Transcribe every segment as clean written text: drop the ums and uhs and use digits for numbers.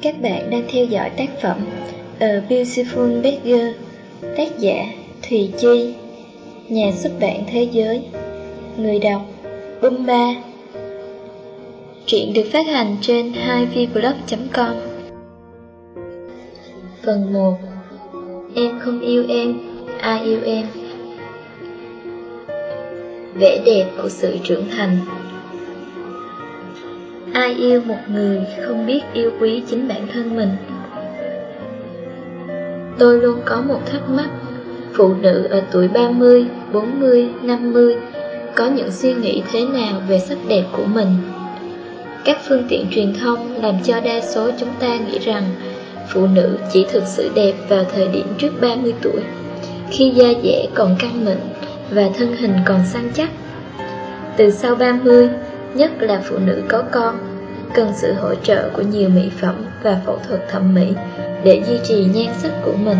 Các bạn đang theo dõi tác phẩm A Beautiful Beggar, tác giả Thùy Chi, nhà xuất bản Thế Giới, người đọc Bumba. Truyện được phát hành trên 2vblog.com. Phần 1. Em không yêu em, ai yêu em? Vẻ đẹp của sự trưởng thành. Ai yêu một người không biết yêu quý chính bản thân mình? Tôi luôn có một thắc mắc. Phụ nữ ở tuổi 30, 40, 50 có những suy nghĩ thế nào về sắc đẹp của mình? Các phương tiện truyền thông làm cho đa số chúng ta nghĩ rằng phụ nữ chỉ thực sự đẹp vào thời điểm trước 30 tuổi, khi da dẻ còn căng mịn và thân hình còn săn chắc. Từ sau 30, nhất là phụ nữ có con, cần sự hỗ trợ của nhiều mỹ phẩm và phẫu thuật thẩm mỹ để duy trì nhan sắc của mình.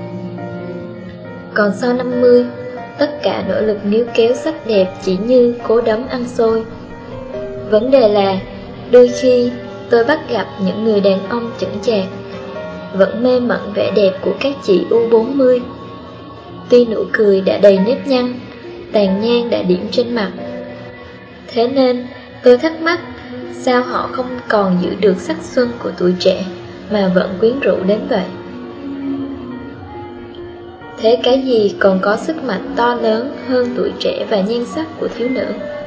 Còn sau 50, tất cả nỗ lực níu kéo sắc đẹp chỉ như cố đấm ăn xôi. Vấn đề là, đôi khi tôi bắt gặp những người đàn ông chững chạc vẫn mê mẩn vẻ đẹp của các chị U40. Tuy nụ cười đã đầy nếp nhăn, tàn nhang đã điểm trên mặt. Thế nên tôi thắc mắc, sao họ không còn giữ được sắc xuân của tuổi trẻ mà vẫn quyến rũ đến vậy? Thế cái gì còn có sức mạnh to lớn hơn tuổi trẻ và nhan sắc của thiếu nữ?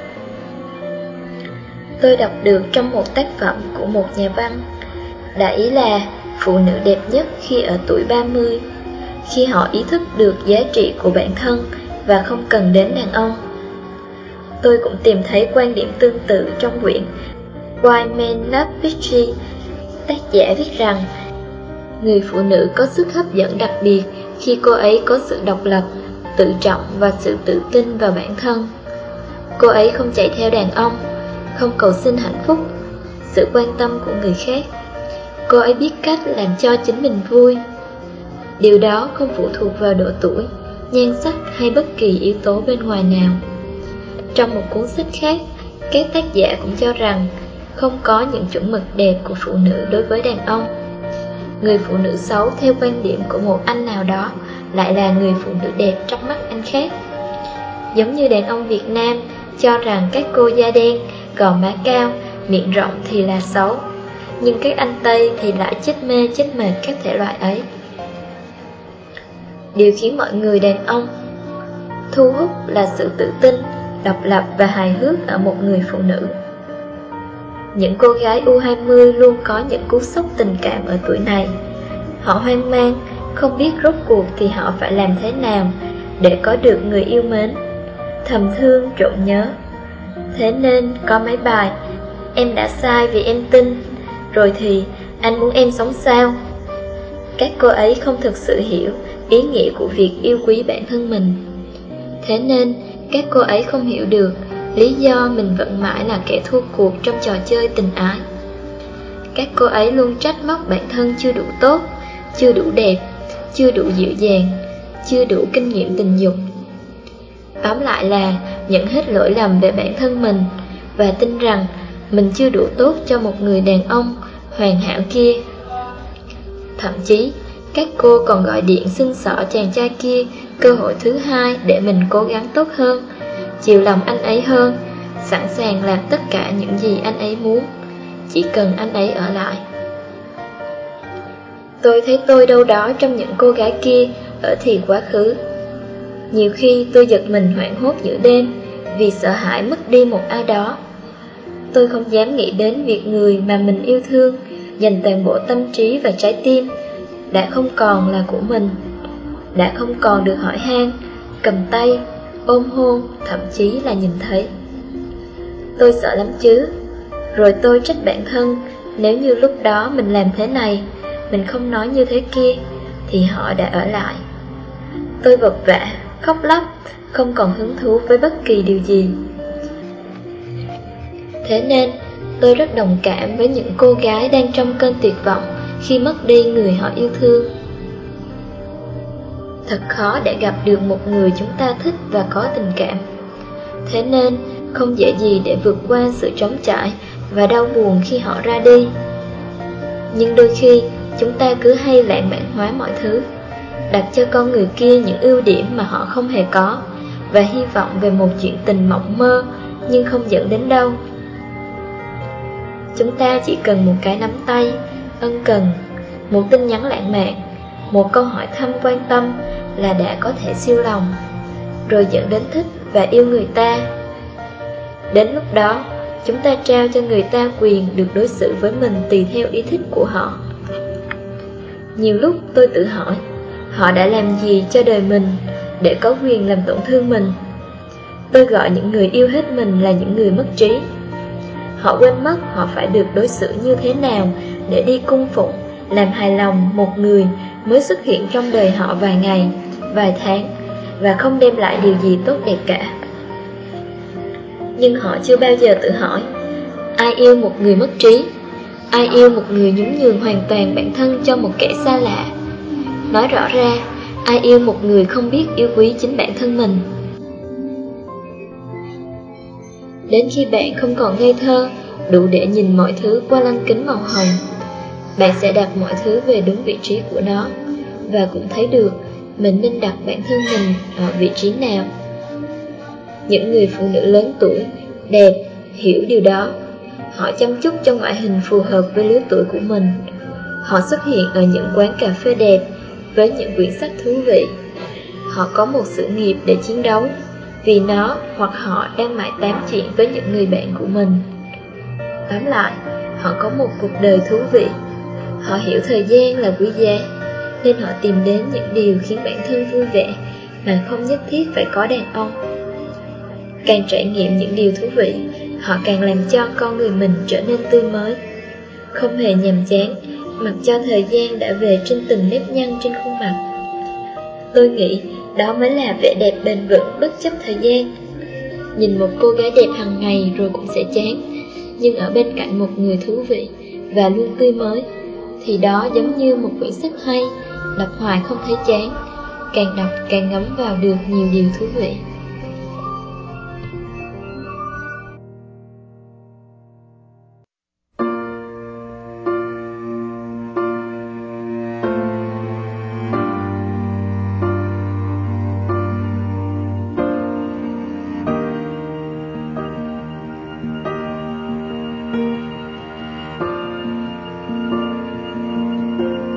Tôi đọc được trong một tác phẩm của một nhà văn, đại ý là phụ nữ đẹp nhất khi ở tuổi 30, khi họ ý thức được giá trị của bản thân và không cần đến đàn ông. Tôi cũng tìm thấy quan điểm tương tự trong quyển Why Men Love Victory. Tác giả viết rằng, người phụ nữ có sức hấp dẫn đặc biệt khi cô ấy có sự độc lập, tự trọng và sự tự tin vào bản thân. Cô ấy không chạy theo đàn ông, không cầu xin hạnh phúc, sự quan tâm của người khác. Cô ấy biết cách làm cho chính mình vui. Điều đó không phụ thuộc vào độ tuổi, nhan sắc hay bất kỳ yếu tố bên ngoài nào. Trong một cuốn sách khác, các tác giả cũng cho rằng không có những chuẩn mực đẹp của phụ nữ đối với đàn ông. Người phụ nữ xấu theo quan điểm của một anh nào đó lại là người phụ nữ đẹp trong mắt anh khác. Giống như đàn ông Việt Nam cho rằng các cô da đen, gò má cao, miệng rộng thì là xấu, nhưng các anh Tây thì lại chết mê chết mệt các thể loại ấy. Điều khiến mọi người đàn ông thu hút là sự tự tin, độc lập và hài hước ở một người phụ nữ. Những cô gái U20 luôn có những cú sốc tình cảm ở tuổi này. Họ hoang mang, không biết rốt cuộc thì họ phải làm thế nào để có được người yêu mến, thầm thương trộm nhớ. Thế nên có mấy bài Em đã sai vì em tin, rồi thì Anh muốn em sống sao. Các cô ấy không thực sự hiểu ý nghĩa của việc yêu quý bản thân mình. Thế nên các cô ấy không hiểu được lý do mình vẫn mãi là kẻ thua cuộc trong trò chơi tình ái. Các cô ấy luôn trách móc bản thân chưa đủ tốt, chưa đủ đẹp, chưa đủ dịu dàng, chưa đủ kinh nghiệm tình dục. Tóm lại là nhận hết lỗi lầm về bản thân mình và tin rằng mình chưa đủ tốt cho một người đàn ông hoàn hảo kia. Thậm chí các cô còn gọi điện xưng xỏ chàng trai kia cơ hội thứ hai để mình cố gắng tốt hơn, chiều lòng anh ấy hơn, sẵn sàng làm tất cả những gì anh ấy muốn, chỉ cần anh ấy ở lại. Tôi thấy tôi đâu đó trong những cô gái kia ở thì quá khứ. Nhiều khi tôi giật mình hoảng hốt giữa đêm vì sợ hãi mất đi một ai đó. Tôi không dám nghĩ đến việc người mà mình yêu thương, dành toàn bộ tâm trí và trái tim, đã không còn là của mình, đã không còn được hỏi han, cầm tay, ôm hôn, thậm chí là nhìn thấy. Tôi sợ lắm chứ. Rồi tôi trách bản thân, nếu như lúc đó mình làm thế này, mình không nói như thế kia, thì họ đã ở lại. Tôi vật vã, khóc lóc, không còn hứng thú với bất kỳ điều gì. Thế nên tôi rất đồng cảm với những cô gái đang trong cơn tuyệt vọng khi mất đi người họ yêu thương. Thật khó để gặp được một người chúng ta thích và có tình cảm. Thế nên không dễ gì để vượt qua sự trống trải và đau buồn khi họ ra đi. Nhưng đôi khi chúng ta cứ hay lãng mạn hóa mọi thứ, đặt cho con người kia những ưu điểm mà họ không hề có, và hy vọng về một chuyện tình mộng mơ nhưng không dẫn đến đâu. Chúng ta chỉ cần một cái nắm tay, ân cần, một tin nhắn lãng mạn, một câu hỏi thăm quan tâm là đã có thể siêu lòng, rồi dẫn đến thích và yêu người ta. Đến lúc đó, chúng ta trao cho người ta quyền được đối xử với mình tùy theo ý thích của họ. Nhiều lúc tôi tự hỏi, họ đã làm gì cho đời mình để có quyền làm tổn thương mình? Tôi gọi những người yêu hết mình là những người mất trí. Họ quên mất họ phải được đối xử như thế nào để đi cung phụng, làm hài lòng một người mới xuất hiện trong đời họ vài ngày, vài tháng, và không đem lại điều gì tốt đẹp cả. Nhưng họ chưa bao giờ tự hỏi, ai yêu một người mất trí? Ai yêu một người nhún nhường hoàn toàn bản thân cho một kẻ xa lạ? Nói rõ ra, ai yêu một người không biết yêu quý chính bản thân mình? Đến khi bạn không còn ngây thơ, đủ để nhìn mọi thứ qua lăng kính màu hồng, bạn sẽ đặt mọi thứ về đúng vị trí của nó, và cũng thấy được mình nên đặt bản thân mình ở vị trí nào. Những người phụ nữ lớn tuổi, đẹp, hiểu điều đó. Họ chăm chút cho ngoại hình phù hợp với lứa tuổi của mình. Họ xuất hiện ở những quán cà phê đẹp với những quyển sách thú vị. Họ có một sự nghiệp để chiến đấu, vì nó hoặc họ đang mải tám chuyện với những người bạn của mình. Tóm lại, họ có một cuộc đời thú vị. Họ hiểu thời gian là quý giá, nên họ tìm đến những điều khiến bản thân vui vẻ mà không nhất thiết phải có đàn ông. Càng trải nghiệm những điều thú vị, họ càng làm cho con người mình trở nên tươi mới, không hề nhàm chán, mặc cho thời gian đã về trên từng nếp nhăn trên khuôn mặt. Tôi nghĩ đó mới là vẻ đẹp bền vững bất chấp thời gian. Nhìn một cô gái đẹp hàng ngày rồi cũng sẽ chán, nhưng ở bên cạnh một người thú vị và luôn tươi mới, thì đó giống như một quyển sách hay, đọc hoài không thấy chán, càng đọc càng ngấm vào được nhiều điều thú vị.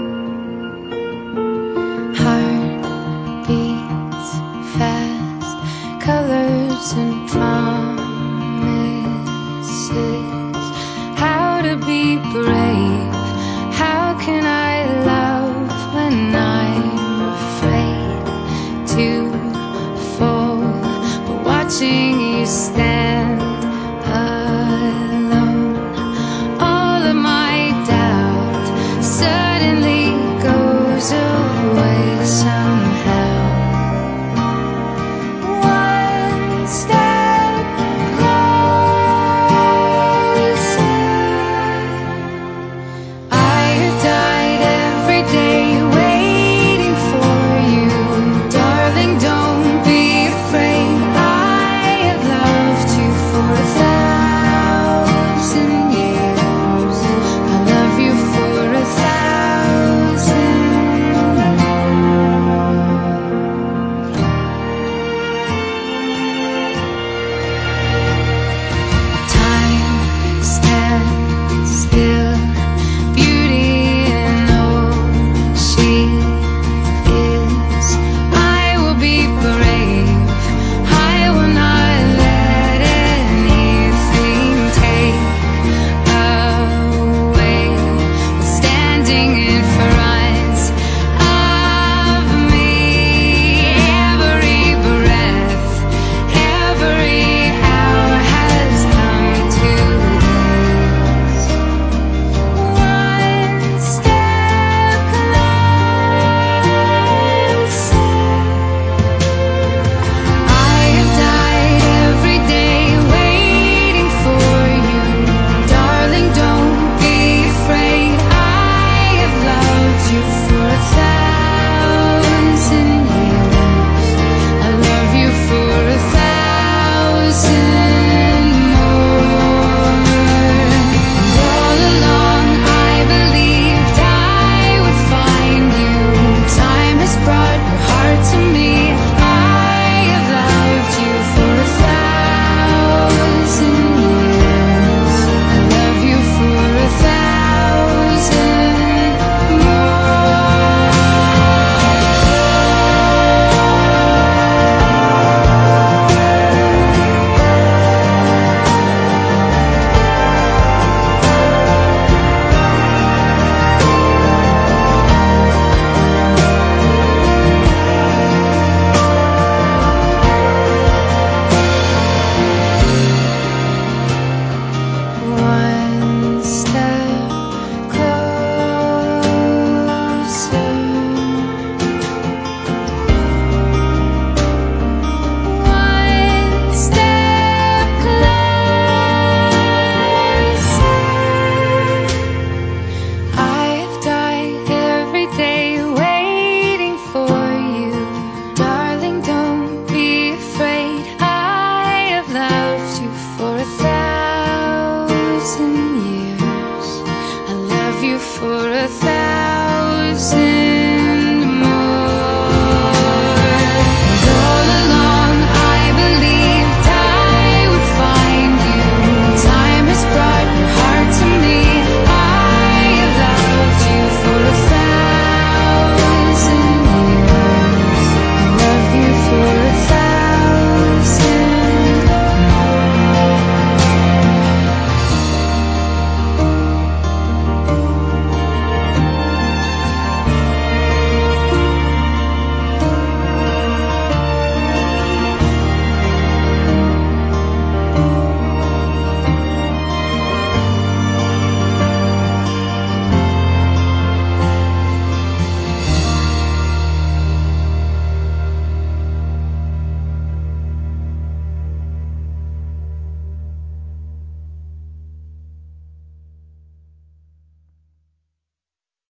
Heart beats fast. thousand years. I love you for 1,000